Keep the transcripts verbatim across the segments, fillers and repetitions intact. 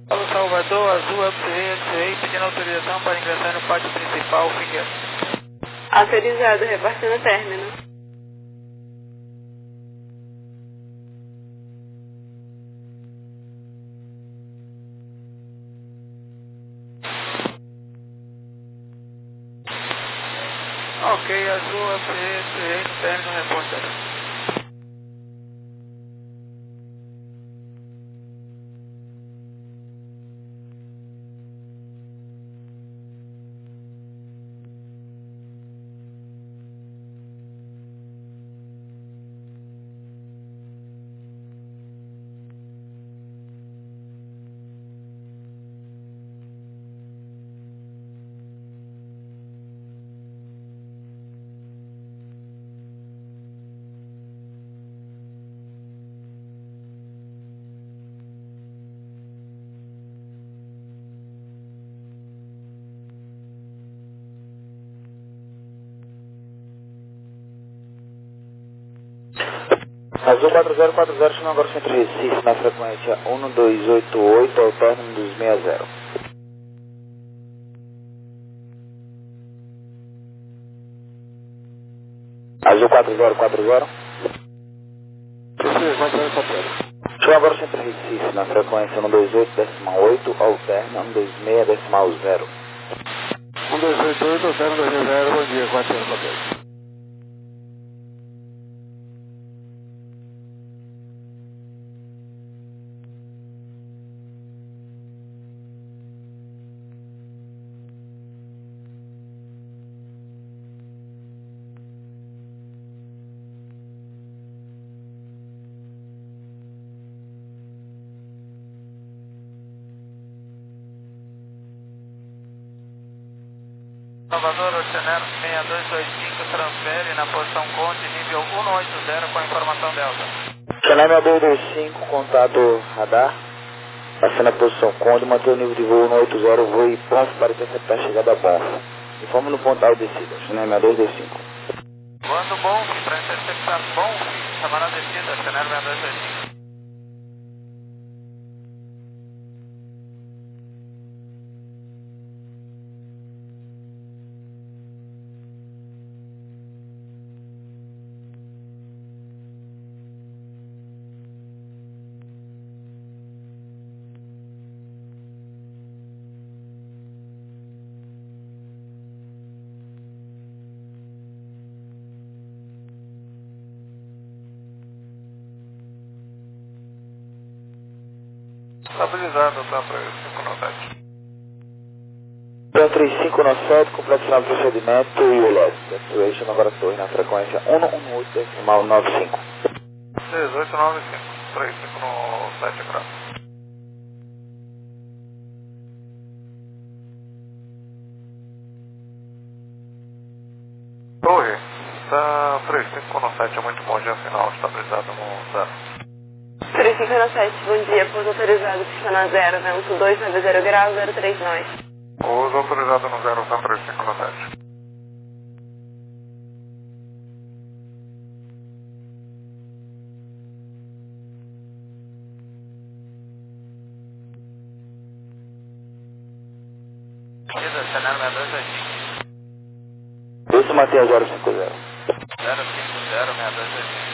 Alô, Salvador, Azul, F C E, F C E, pedindo autorização para ingressar no pátio principal, fica... Autorizado, repartindo término. Ok, Azul, F C E, F C E, no término, reporta. Azul quatro zero quatro zero, chama agora o centro de Recife na frequência um dois oito oito, ao término dos sessenta. Azul quatro zero quatro zero. Sim, quatro zero quatro zero. Chama agora o centro de Recife na frequência um dois oito decimal oito, ao término um dois seis decimal zero. um dois oito oito, zero dois zero, bom dia, quatro zero quatro zero. Salvador, Oceanero seis dois dois cinco, transfere na posição Conde, nível cento e oitenta com a informação Delta. Chanel dois dois cinco, contato radar. Passando a posição Conde, mantém o nível de voo no oitenta, voo e ponto para interceptar a chegada a Bonfa. Informe no pontal descida, Chanel dois dois cinco. Voando Bonf, para interceptar Bonf, chamar a descida, Chanel seis dois dois cinco. Estabilizado, tá, para cinco nove sete. Então, três cinco nove sete, completar o procedimento e o L S. Actuation agora torre na frequência um um oito decimal nove cinco. dezoito nove cinco, três cinco sete graus. Torre, tá três cinco sete, é muito bom dia final, estabilizado no zero. três cinco nove sete, bom dia, pouso autorizado, pista na zero, vento dois nove zero graus, zero três nós. Pouso autorizado no zero, tá três cinco sete. Chanel seis dois dois cinco. Isso mantém a zero cinco zero. zero cinco zero, seis dois dois cinco.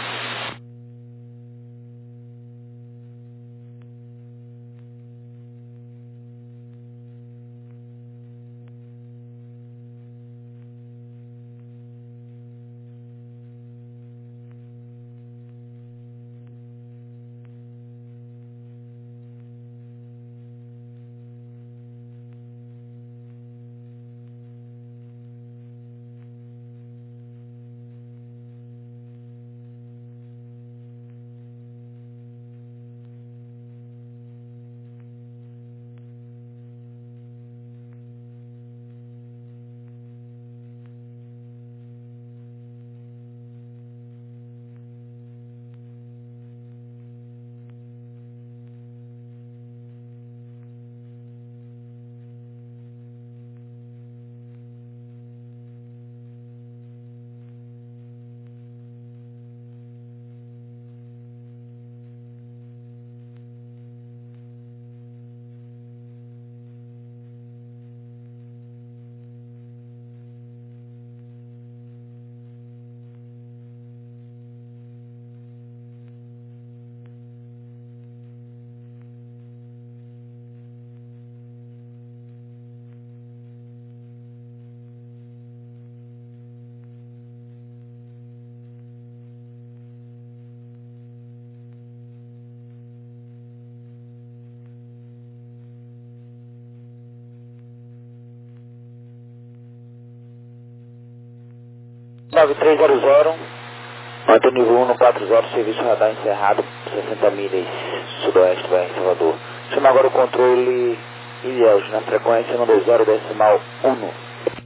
nove três zero zero, mantém nível um no quatro zero, serviço radar encerrado, sessenta milhas sudoeste, vai em Salvador. Chama agora o controle Ilhéus, na frequência no dois zero decimal um.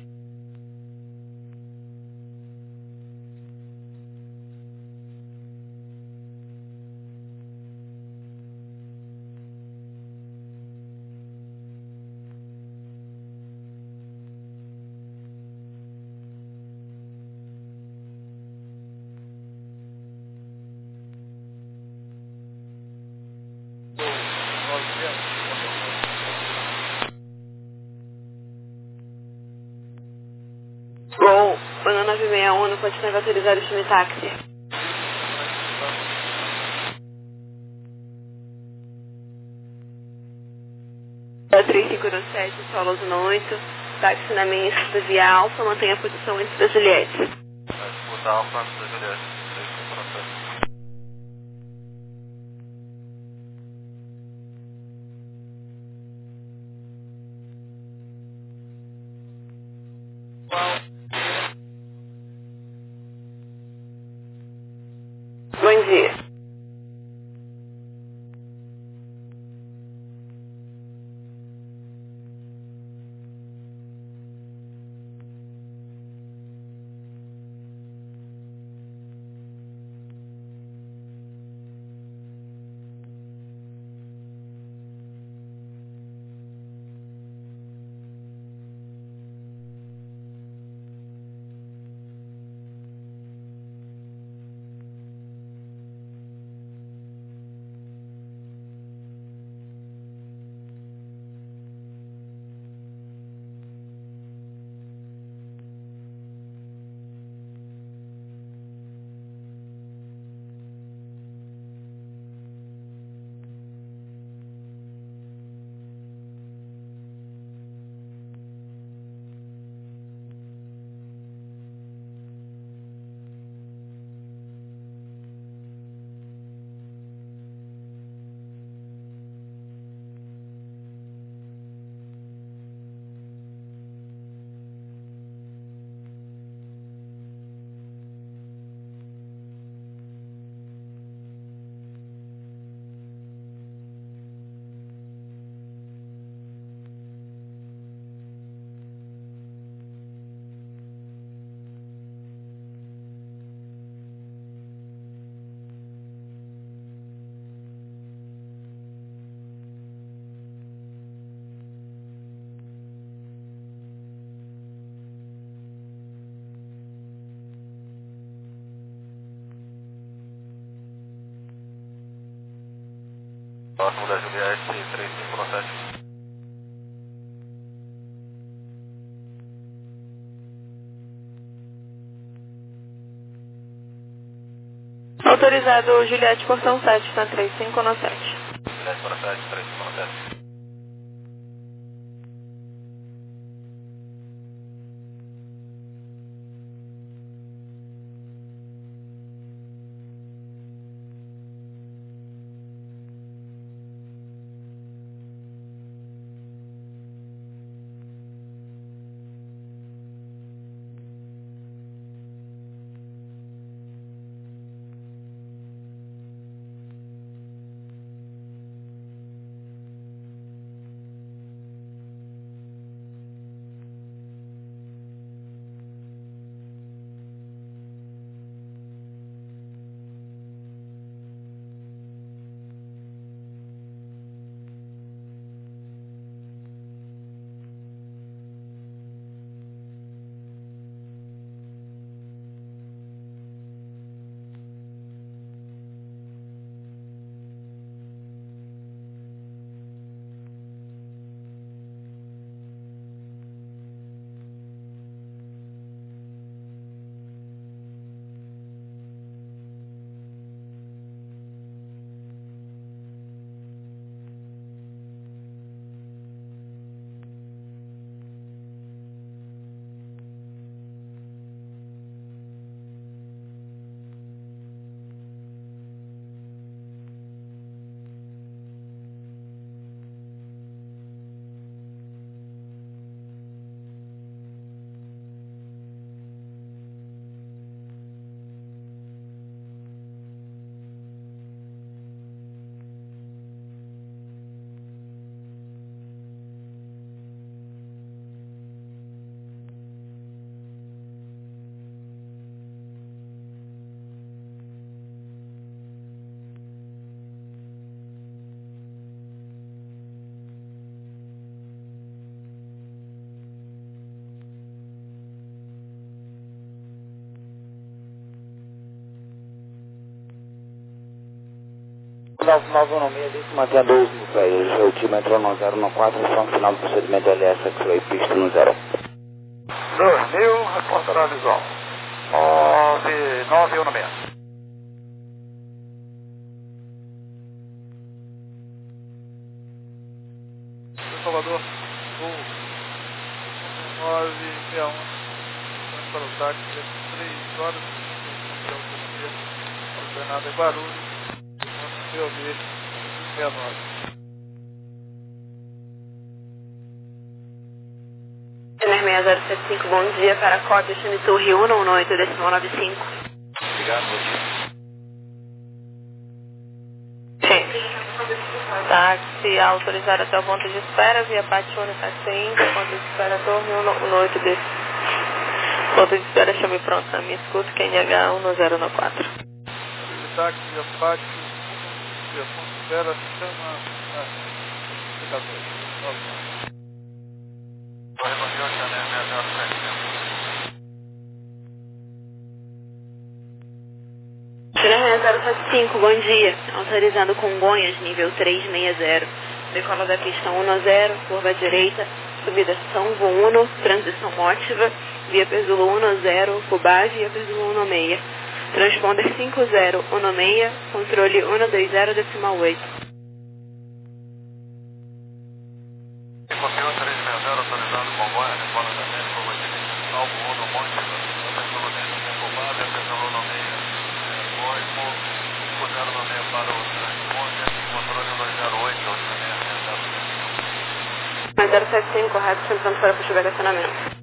Gol, Ana nove seis um, não pode ser autorizado o time táxi. três cinco sete, solo zona oito, táxi na minha via Alfa, mantenha a posição antes da Juliette. Disputa Alfa antes da Juliette, três cinco sete. Bom dia. Próximo da Juliette, três cinco sete. Autorizado Juliette, portão sete, na três cinco sete. Juliette para sete, três cinco sete. nove nove um seis, disse mantém a dois mil pés. O time entrou no zero no quatro, no final do procedimento L S, X-Ray, pista no zero. dois mil, reportará visual. nove nove um seis. Salvador, voo nove seis um, para o táxi, três horas, de autonomia, ordenada em Guarulhos, C O B sessenta e nove. Channel seis zero sete cinco, bom dia, para Cota, Chame Torre um um oito, decimal nove cinco. Obrigado, bom dia. Sim. Táxi autorizado até o ponto de espera, via Patione, táxi Inca, ponto de espera Torre um um oito, desse. Ponto de espera, chame pronto na minha escuta, Q N H um zero um quatro. Táxi, via Pátio, via ponto de espera, chama a indicador. Reunião Channel seis zero sete cinco. Channel seis zero sete cinco, bom dia. Autorizado Congonhas, nível trezentos e sessenta. Decola da pista um zero, curva direita, subida São Uno, transição mótiva, via Perzulo um zero, Fubá, via Perzulo um seis. Transponder cinco zero um seis, controle um dois zero, decimal oito. Confirma três seis zero, autorizado Congonhas, decola da pista, curva direita, Salvo Uno, mótiva, via Perzulo dentro, via Fubá, via Perzulo um seis. Cosmo, cinco zero um seis para o transponder, controle dois zero oito, Channel seis zero sete cinco. seis zero sete cinco, correto, sempre para puxar o estacionamento.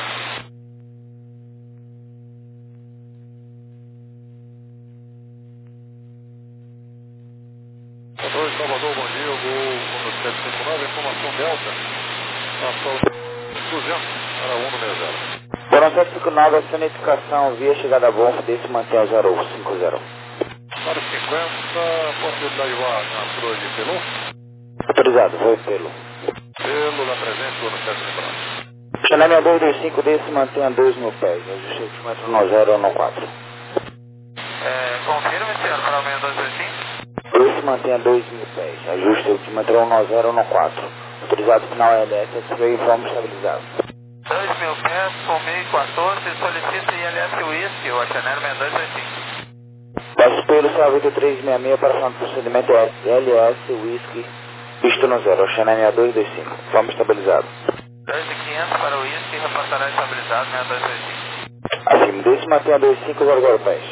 Controle Salvador, bom dia, o gol sete cinco nove, informação Delta, ação duzentos para um seis zero. Foram sete cinco nove, a sonetificação via chegada a Bonf, desse mantém a zero cinco zero. nove cinquenta, possibilidade de voar na cruz de Pelu, Autorizado, foi pelo. pelo da presente, no sete cinco nove. Channel dois dois cinco, desse mantém a dois mil pés. Ajuste o altímetro no zero no quatro. É, confirme, senhor, para o seis dois dois cinco. Esse mantém a dois mil pés. Ajuste o altímetro no zero no quatro. Autorizado final L S, X-Ray, informe estabilizado. dois mil pés, com meio quatorze, solicita I L S Whisky, o Channel seis dois dois cinco. Passo pelo Salvador trezentos e sessenta e seis para o procedimento L S, Whisky, pista no zero, Channel seis dois dois cinco, informe estabilizado. dois mil e quinhentos para o Whisky, repassará estabilizado seis dois dois cinco. Acima desse mantém a dois cinco zero zero pés.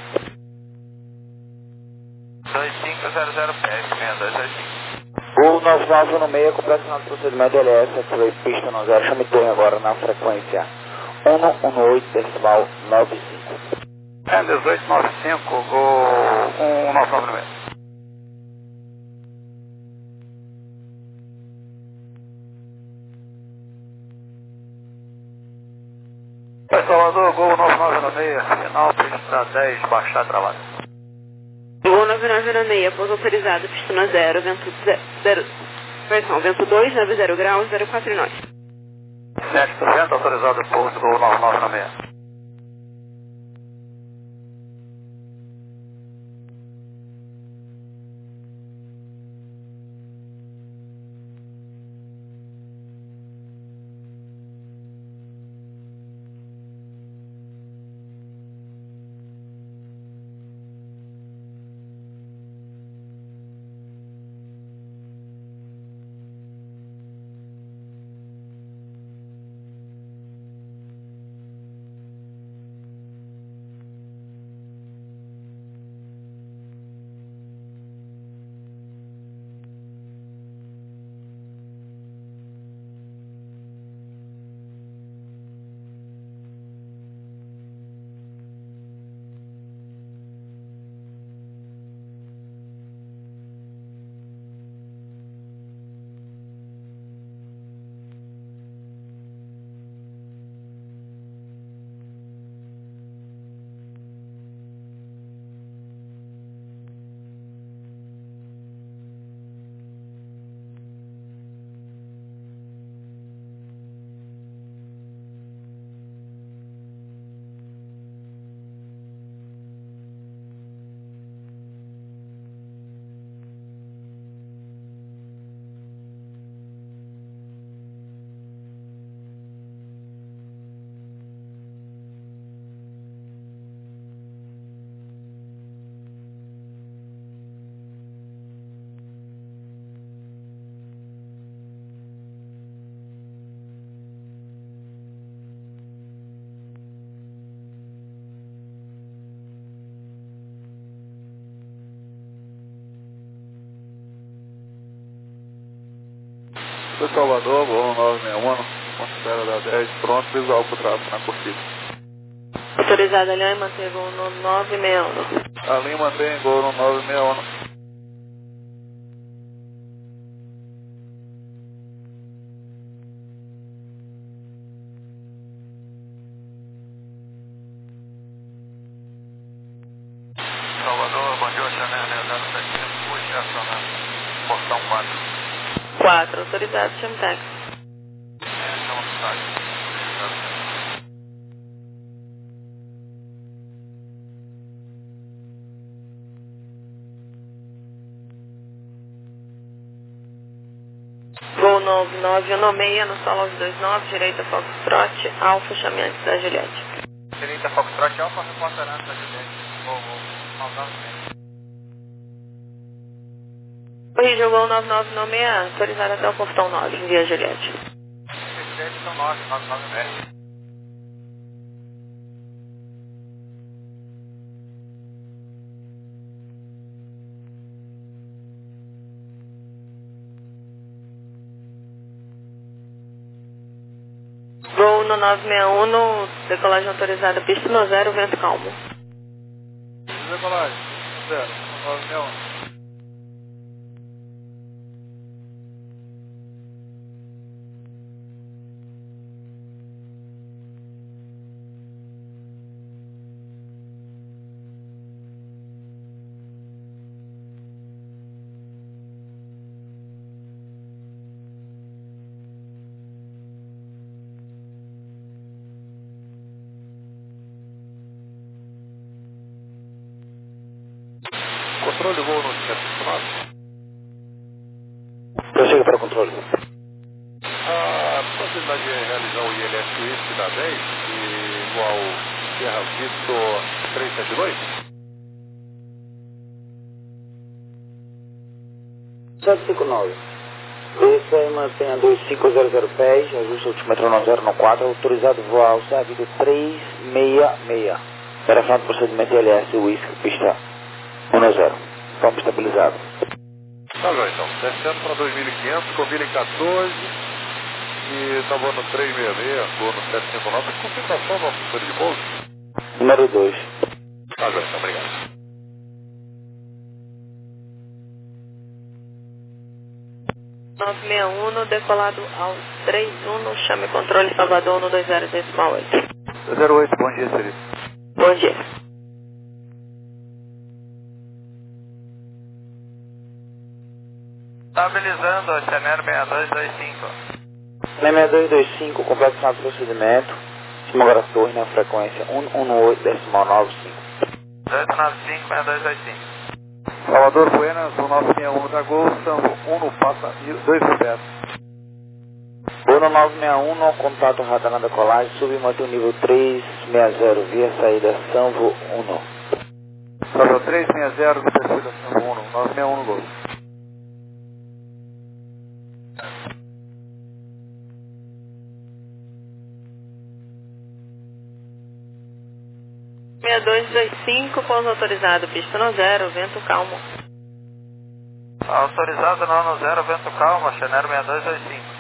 dois cinco zero zero pés, seis dois dois cinco. Gol nove nove um seis, completo do procedimento L S, X-Ray, pista no zero, chame torre agora na frequência um um oito, decimal nove cinco. É, dezoito nove cinco, gol um nove nove seis. É, Salvador, gol nove nove seis, final, pista dez, baixar trabalho. Gol nove nove seis, pouso autorizado, pista no zero, vento zero, versão, vento dois, nove zero graus, zero quatro nove. sete por cento autorizado, pouso, gol nove nove seis. Foi Salvador, voo nove seis um, considera da dez, pronto, visual para o tráfego na curtida. Autorizado a linha e mantém voo no nove seis um. A linha mantém voo no nove seis um. Salvador, bom dia, Chanel zero sete cinco, fui estacionar, portão quatro. quatro, autorizado, chame táxi. É, chama o táxi. Voo nove nove um seis no solo dois nove, direita Foxtrot, Alfa, chame antes da Juliette. Direita Foxtrot, Alfa, repórter antes da Juliette. Vou, vou, faltando tempo. Corrija, voo nove nove um seis, autorizado até o portão nove, envia Juliette. Juliette são nove, nove nove seis. Voo no nove seis um, decolagem autorizada, pista no zero, vento calmo. Decolagem, zero, nove seis um. Controle do voo no sete. Prossiga para o controle. A possibilidade de realizar o I L S Whisky da dez, igual Sierra Victor trezentos e setenta e dois? sete cinco nove. Esse mantenha dois cinco zero zero pés, ajuste altimetro nove zero no quatro, autorizado voar ao serviço três seis seis. Operação de procedimento I L S Whisky, pista um zero. Vamos estabilizado. Tá bom, então. Descendo para dois mil e quinhentos, com mil e quatorze. E tá voando trezentos e sessenta e seis, voando sete cinco nove. Confirmação do nosso número de voo? Número dois. Tá bom, então. Obrigado. nove seis um, decolado ao três um, chame controle Salvador no dois zero decimal oito. zero oito, bom dia, Felipe. Bom dia. Estabilizando, Chanel seis dois dois cinco. seis dois dois cinco, complexado do procedimento. Cima agora torre na frequência um um oito decimal nove cinco. dois nove cinco, seis dois dois cinco. Salvador Buenas, um nove seis um da Gol, Sambo um no passa dois sucesso. Bono nove seis um, no contato radar na decolagem, sub e mantém o nível três seis zero, via saída Sambo um. Salvador três seis zero, no perfil da Sambo um, nove seis um no Gol. seis dois dois cinco, pouso autorizado, pista no zero, vento calmo. Autorizado não no zero, vento calmo, Chanel seis dois dois cinco.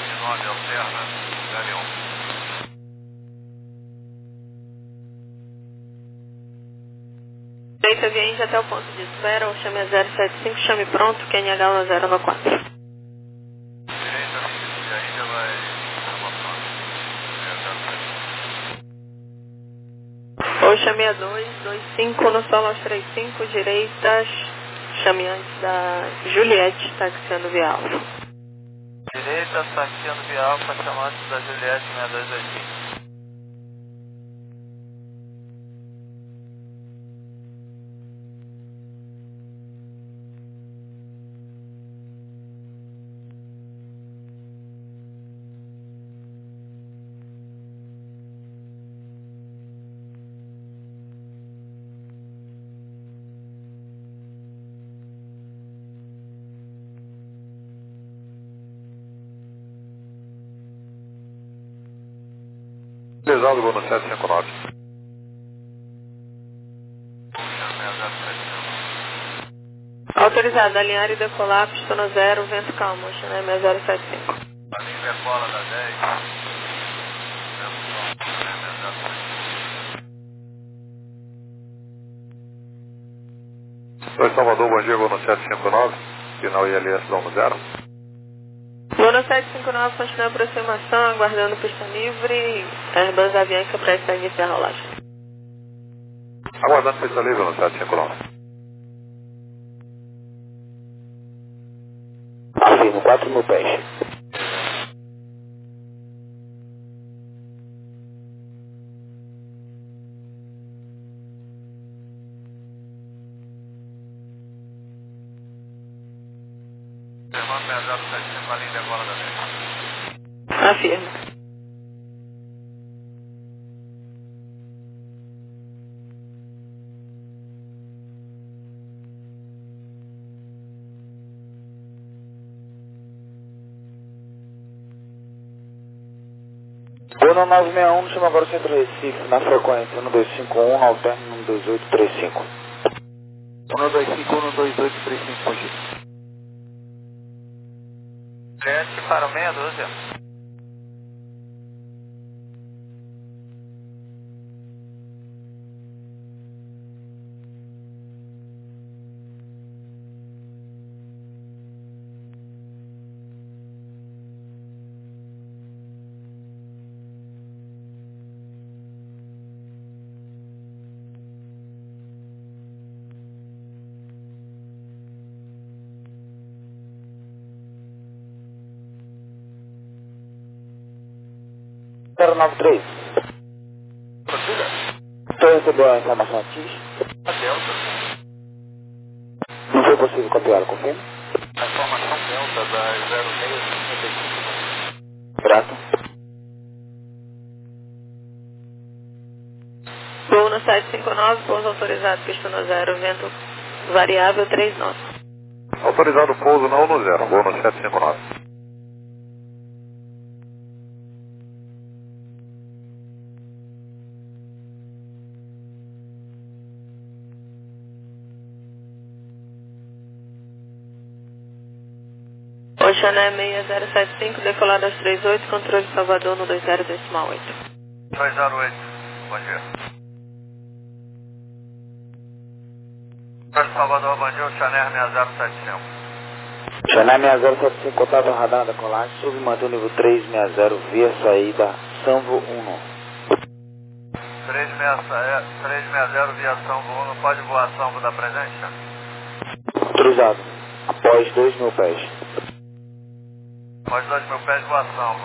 vinte e nove alterna, Galeão. Direita aviante até o ponto de espera, o chame a zero sete cinco, chame pronto, Q N H zero nove quatro. Direita e ainda vai chamar Ou chame a dois dois cinco no solo aos três cinco, direita, chame antes da Juliette, taxiando via alfa. Direita, taxiando via alfa, chamando da Juliette seis dois dois cinco. Utilizado voo no sete cinco nove. Autorizado, alinhar e decolar, pistona zero, vento calmo, Chanel zero sete cinco. Alinha decola da dez. Oi, Salvador, bom dia, voo no sete cinco nove. Final I L S Domo zero. Voo no sete cinco nove, continua a aproximação, aguardando pista livre, Airbus Avianca para iniciar a rolagem. Aguardando pista livre no sete cinco nove. Afirmo, quatro mil pés. Irmão seis zero sete cinco, alinha decola da dez. Afirmo. Voo no nove seis um, chama agora o Centro Recife, na frequência um dois cinco um, alterno um dois oito três cinco. um dois cinco um, dois oito três cinco, G. Juliette para o meia dúzia. zero nove três. Procura. Estou recebendo a informação antes. A Delta. Não foi possível copiar, confirma? A informação Delta da zero seis cinquenta e cinco. Grato. Voo no sete cinco nove, pouso autorizado, pistona zero, vento variável três nove. Autorizado pouso não no zero, voo no sete cinco nove. Oxané seis zero sete cinco, decolado aos três oito, controle Salvador no dois zero decimal oito. dois zero oito, bom dia. Controle Salvador, bom dia, o Chanel seis zero sete cinco. Chanel seis zero sete cinco, contato radar da colagem, submanter o nível três seis zero, via saída, Sanvo um. três seis zero, viação Vono, pode voar Sanvo da presença? Autorizado, após dois mil pés. Pode dois mil pés, voar Sanvo.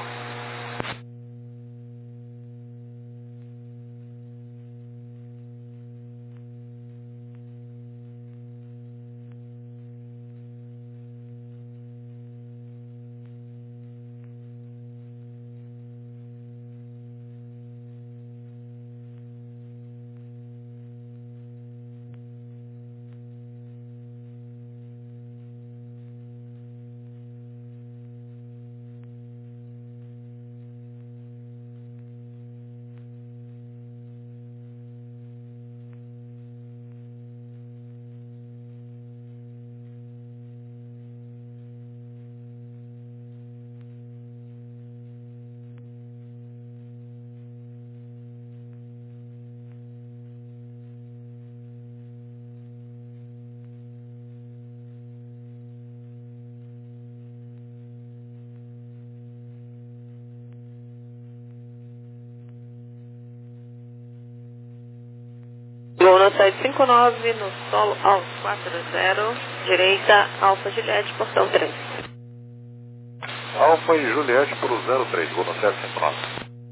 Uno sete cinco nove no solo aos quatro zero, direita, Alfa Juliette, portão três. Alfa e Juliette para o zero três, vou no sete cinco nove.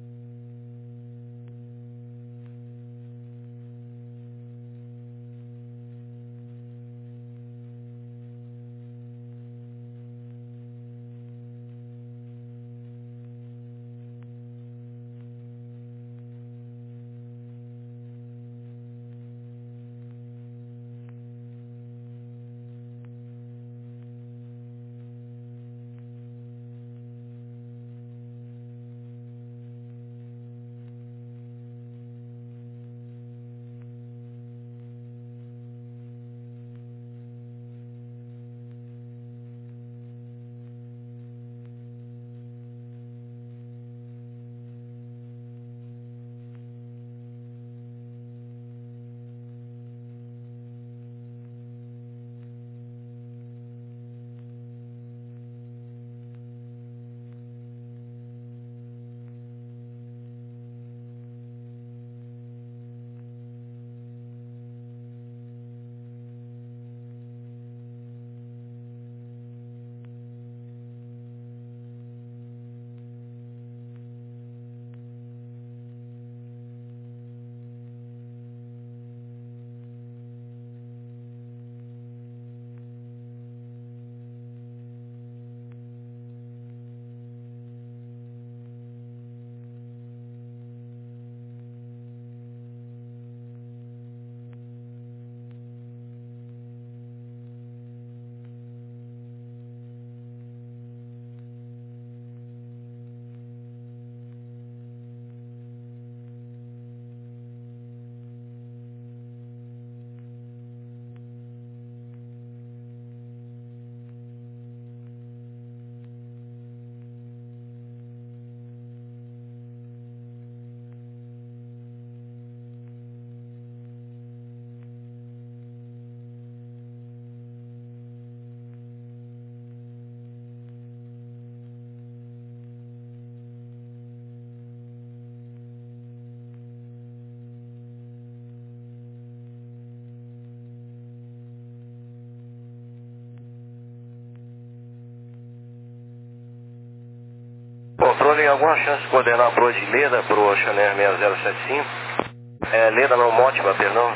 Controle, alguma chance de coordenar para hoje Leda para o Chanel seis zero sete cinco? É, Leda não, Mótiva, perdão.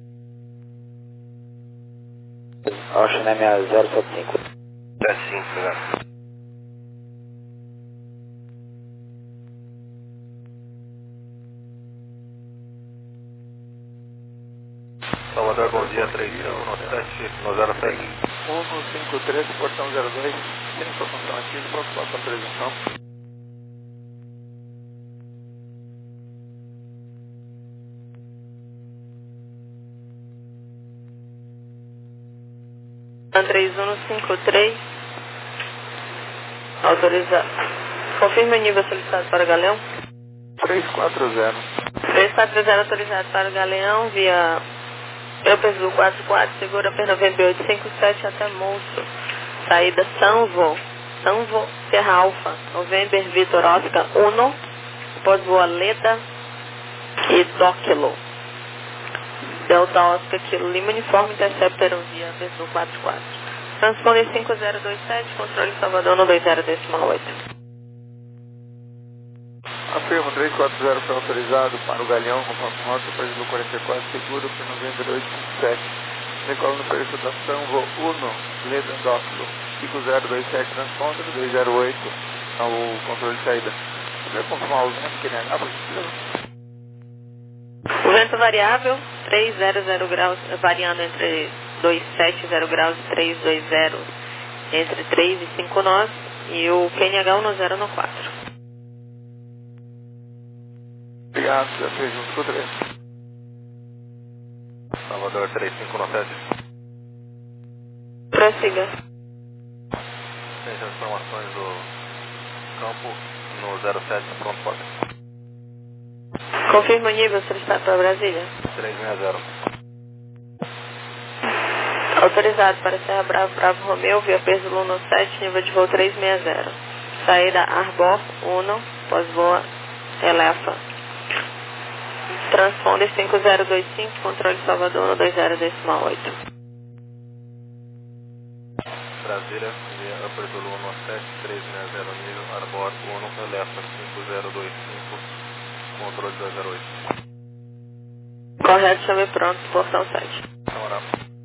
Ocean seis zero sete cinco. sete cinco, né? Salvador, bom dia, três cinco sete no zero seis. um cinco três, portão zero dois, sem informação ativa, preocupação presunção. três um cinco três, autorizado. Confirma o nível solicitado para o Galeão. três quatro zero. três quatro zero autorizado para o Galeão via Europezul quatro quatro, segura P noventa e oito cinco sete até Monstro. Saída Sanvo, Sanvo Serra Alfa, November Vitor Oscar um, pós-voa Leda e Dóquilo. Delta Oscar Kilo Lima, uniforme Interceptor via Europezul quatro quatro. Transponder cinco zero dois sete, controle Salvador no dois zero decimal oito. Afirmo, três quatro zero foi autorizado para o Galeão, conforme rota, Brasil quarenta e quatro, seguro para novembro oito cinco sete. Decola no preço da Sanvo um, Leda Dóquilo, cinco zero dois sete, transponder dois zero oito ao controle de saída. Você vai confirmar o vento que ele é possível? O vento variável, trezentos graus, variando entre duzentos e setenta graus e trezentos e vinte, entre três e cinco nós, e o Q N H um zero no quatro. Obrigado, já fez junto com o três. Salvador, três cinco sete. Prossiga. Tem as informações do campo no zero sete, pronto, pode. Confirma o nível solicitado para Brasília. três seis zero. Autorizado para Serra Bravo, Bravo Romeu, via Peso Luno sete, nível de voo trezentos e sessenta. Saída Arbor um, pós-voa Elefa. Transponder cinco zero dois cinco, controle Salvador no dois zero decimal oito. Brasília, via Upper Zulu um sete três seis zero nível, Arbor um, Elefa cinco zero dois cinco, controle dois zero oito. Correto, chame pronto, portão sete. Camarada.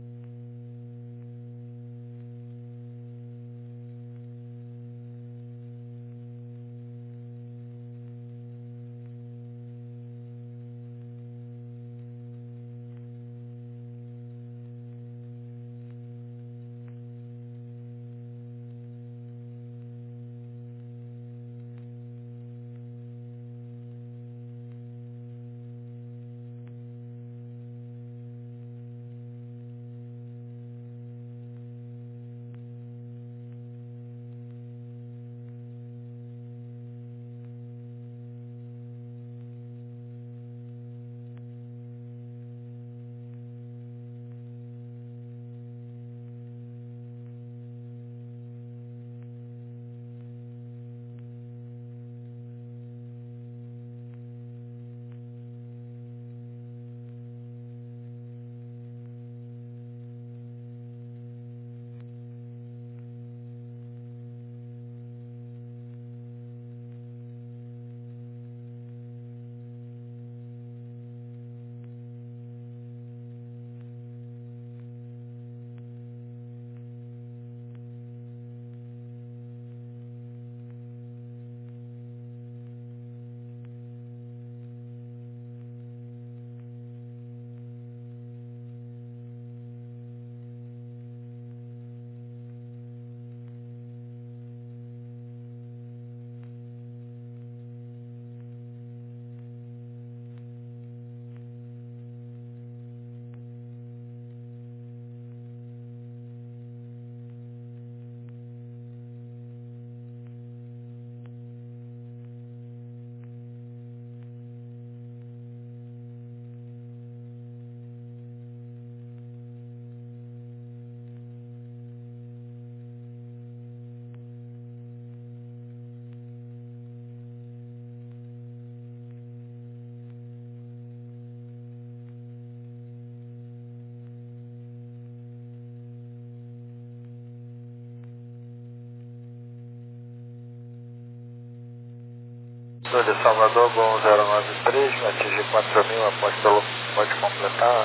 Sou de Salvador, Gol zero nove três, me atingi quatro mil, apóstolo, pode completar.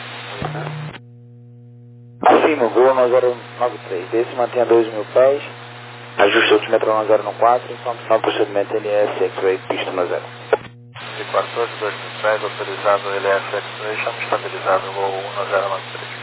Acima, Gol nove zero nove três, desse mantenha dois mil pés, ajuste altimetro nove zero um quatro, informação procedimento L S X-Ray, pista no zero. De quatorze, dois mil pés, autorizado L S X-Ray, chama estabilizado, Gol um zero nove três.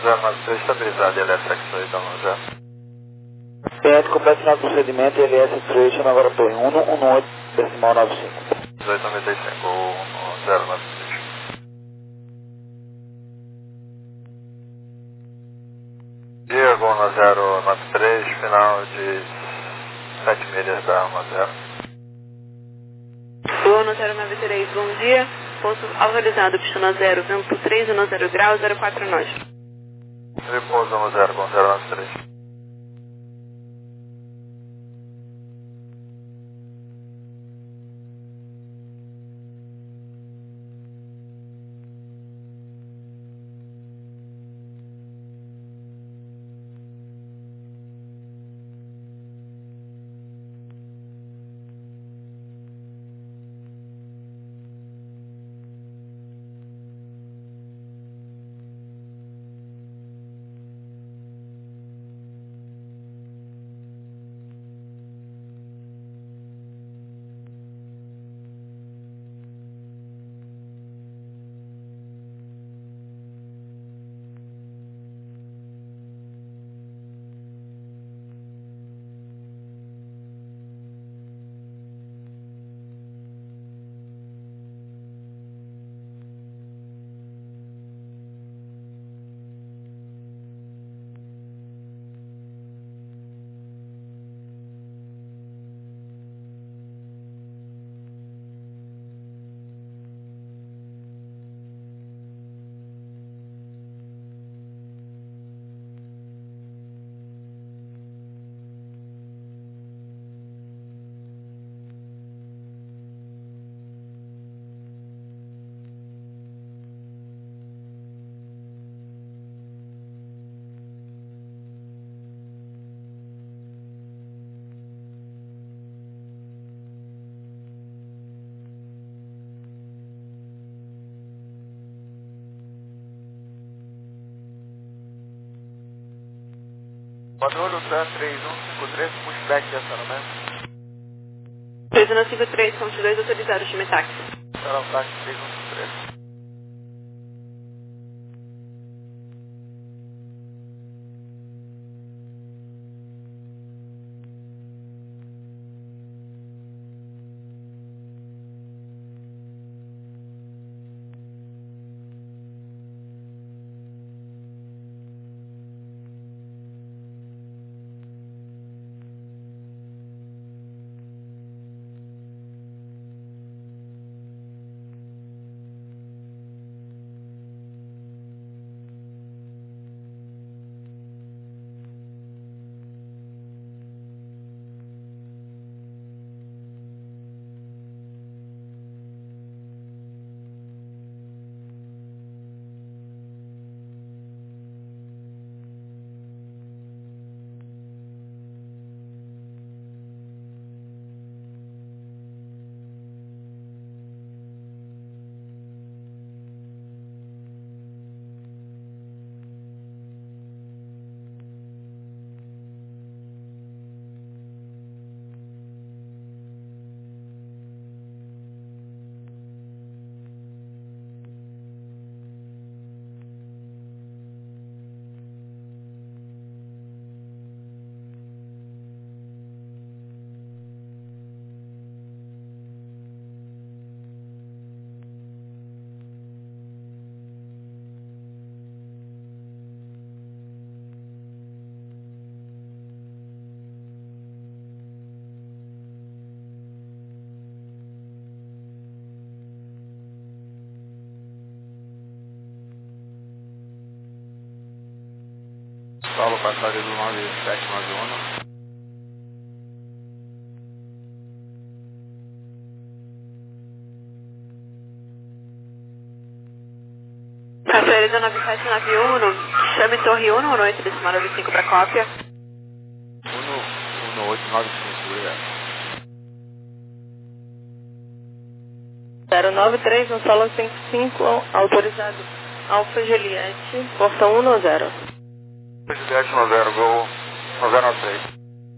zero nove três, estabilizado, L S X oito, um zero. Cliente completo final do procedimento, L S Extraction, agora P um um oito decimal nove cinco. dezoito noventa e cinco, zero nove três. Diego, um zero nove três, final de sete milhas da um zero. Uno zero nove três, bom dia. Pouso autorizado, pistão zero, vento três, um zero grau, zero quatro nós. Repouso um zero com zero nove três. Maduro, Dan três um cinco três, pushback de acionamento. três um cinco três, ponto dois autorizados, time táxi. Será um táxi três um cinco três. Paulo, passagem do nove sete nove um. Passageiro do nove sete nove um, chame Torre um um oito decimal nove cinco para cópia. um um oito nove cinco, obrigado. zero nove três, um solo cinco cinco, autorizado. Alfa Juliette, portão um zero. Juliette um zero, gol um zero nove três.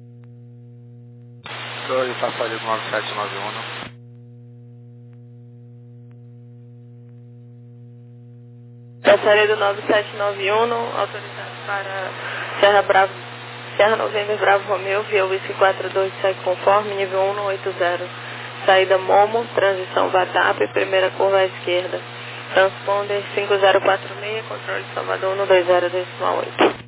dois, passageiro do nove sete nove um. passaria do nove sete nove um, autorizado para Serra Bravo, Serra Novembro Bravo Romeu, via Whisky quatro dois, segue conforme, nível um oito zero. Saída Momo, transição V A T A P, primeira curva à esquerda. Transponder cinco zero quatro seis, controle de Salvador um dois zero decimal oito.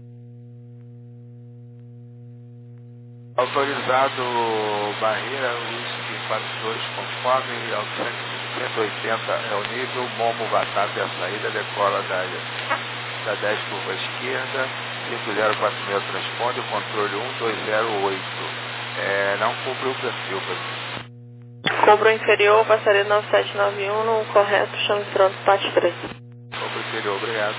Autorizado barreira, Whisky quatro dois conforme, ao cento e oitenta é o nível, Momo V A T A P é a saída, decola da, da dez curva à esquerda, cinco zero quatro seis transponder, controle um dois zero oito. É, não cumpriu o perfil, professor. Cobro inferior, passaria nove sete nove um, no correto, chame pronto, parte três. Cobro inferior, obrigado.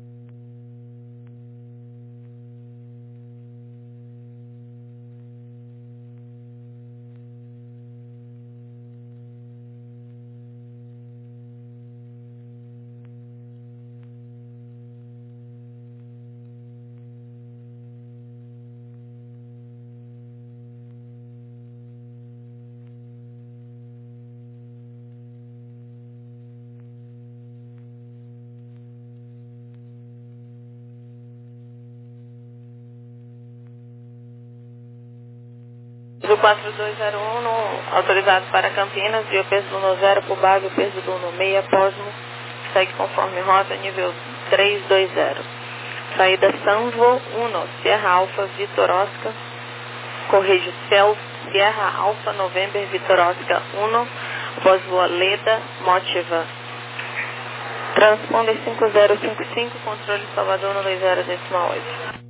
Do quatro dois zero um, no, autorizado para Campinas, via peso do Uno zero, por Bago, peso do Uno seis, Posmo, segue conforme rota, nível três dois zero. Saída Sanvo um, Sierra Alfa, Vitor Oscar, correio Céu, Sierra Alfa, November, Vitor Oscar um, Bosvoa Leda, Motiva. Transponder cinco zero cinco cinco, controle Salvador um dois zero decimal oito.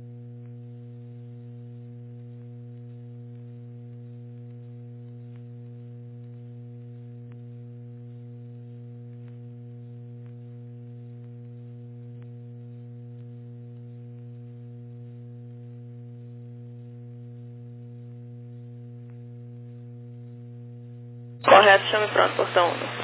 Correto, chame pronto, portão um.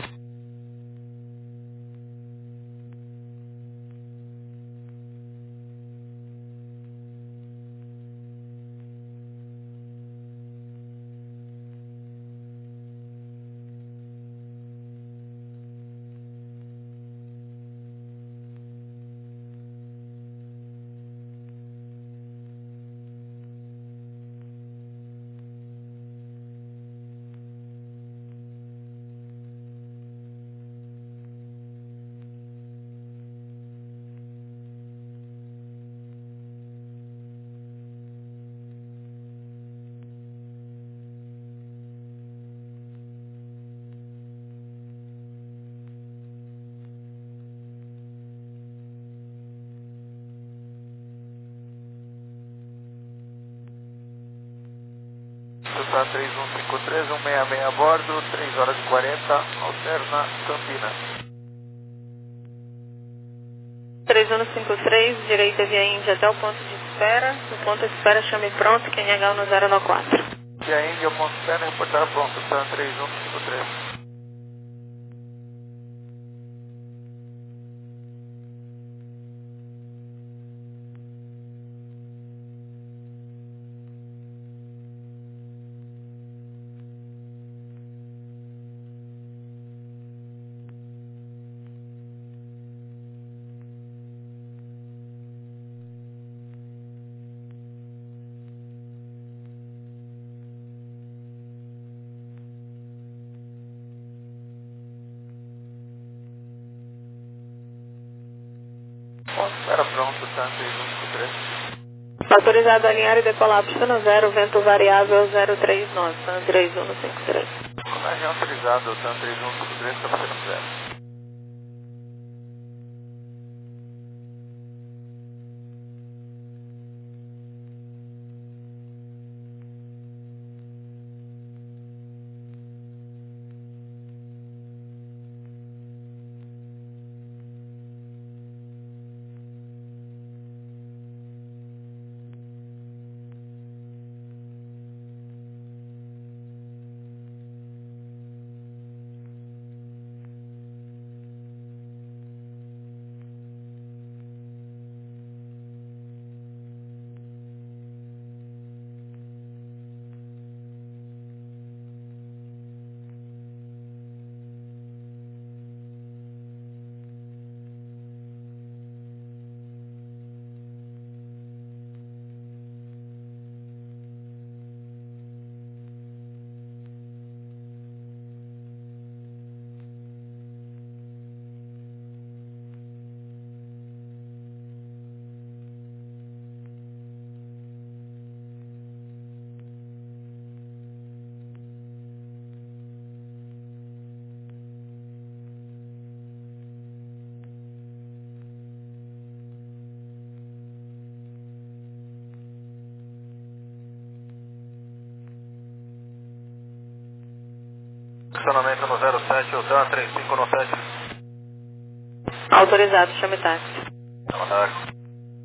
Tá três um cinco três, um seis seis a bordo, três horas e quarenta, alterna Campinas. três um cinco três, direita via Índia até o ponto de espera. No ponto de espera, chame pronto, Q N H no zero nove quatro. E a Índia, ponto de espera, reportar pronto, tá três um cinco três. Ponto de espera pronto, tá três um cinco três. Autorizado a alinhar e decolar pista zero, vento variável zero três nove, tá três um cinco três. Comércio autorizado, tá três um cinco três, tá fazendo zero. Estacionamento no zero sete, Hotel trinta e cinco no sete. Autorizado, chame táxi. Chama táxi.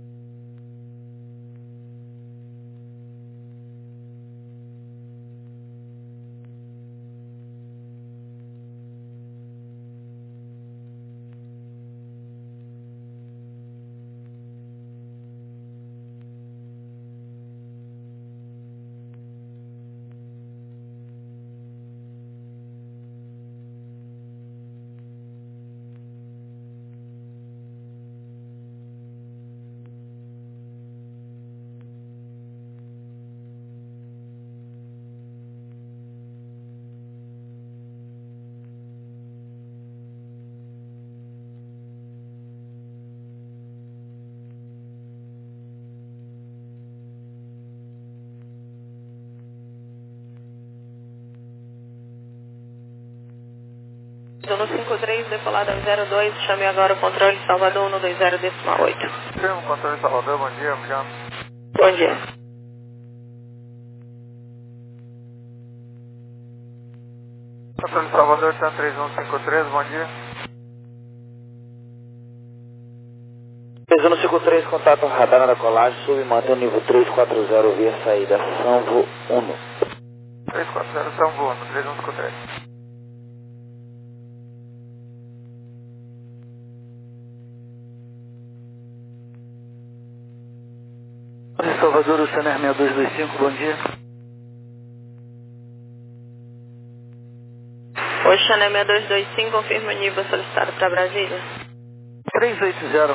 Zona cinco três, decolada zero dois, chame agora o controle Salvador um dois zero decimal oito. Firme, controle Salvador, bom dia, obrigado. Bom dia. Controle Salvador, T três um cinco três, bom dia. Zona cinco três, contato radar na colagem, sub e mantém o nível três quatro zero via saída, Sanvo um. três quatro zero, Sanvo um, três um cinco três. Salvador, o Chaner seis dois dois cinco, bom dia. Oi, Chaner seis dois dois cinco, confirma o nível solicitado para Brasília. três oito zero.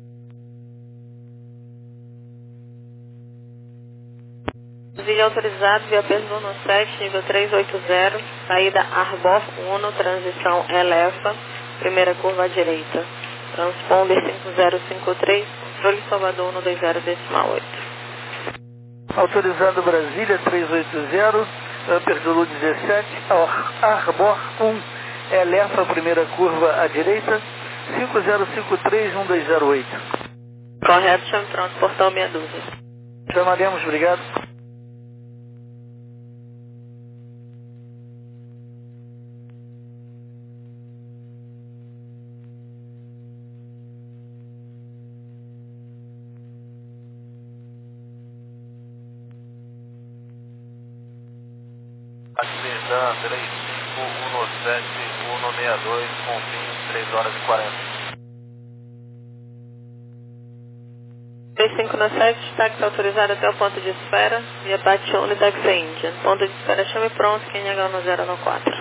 Vídeo autorizado via peso no sete, nível três oito zero, saída Arbor um, transição Elefa, primeira curva à direita. Transponder cinco zero cinco três, controle Salvador um dois zero decimal oito. Autorizado Brasília três oito zero, Upper Zulu dezessete, Arbor um, Elefa, primeira curva à direita, cinco zero cinco três um dois zero oito. Correto, chame pronto, portão meia dúzia. Chamaremos, obrigado. Avenida três cinco um sete um seis dois, Confins, três horas e quarenta. três cinco sete, táxi autorizado até o ponto de espera, via Pati um e Taxi Índia. Ponto de espera, chame pronto, quem H um zero quatro.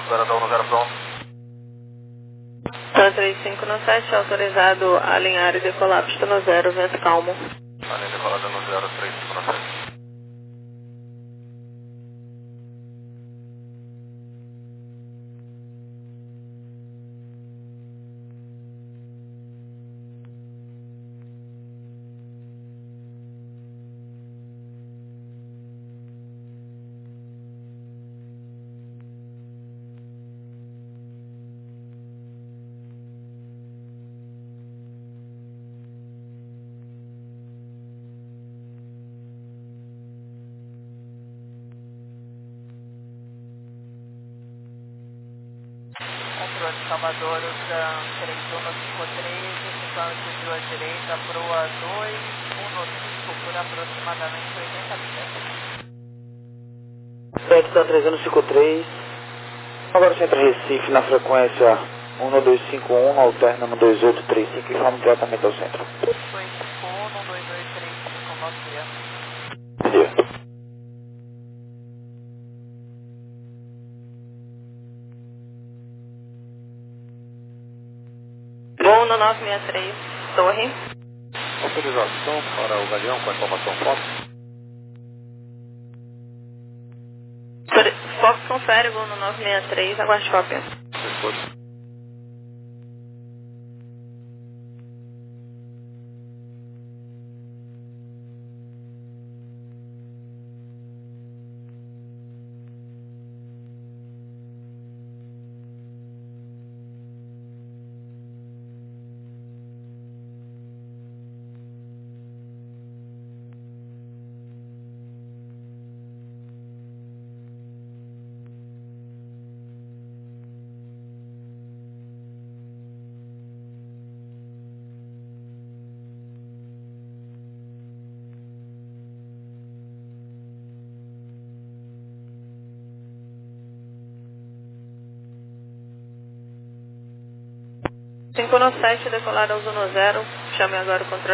Operador um zero pronto. Tan três cinco no sete, autorizado a alinhar e decolar pista no zero, vento calmo. Alinha decolada no zero três cinco no sete. Controle de Salvador, Tan três um cinco três, ocupando desvio à direita, proa dois um cinco por aproximadamente oitenta metros. Centro Tan três um cinco três. Agora Centro Recife na frequência um dois cinco um, alterna no dois oito três cinco e vamos diretamente ao centro. dois cinco um, dois dois três cinco, bom dia. Bom dia. Voo no nove seis três, torre. Autorização para o Galeão com a informação Fox. Fox confere, voo no nove seis três, aguarde cópia. Resposta. cinco no sete, decolar ao zero, chame agora o controle.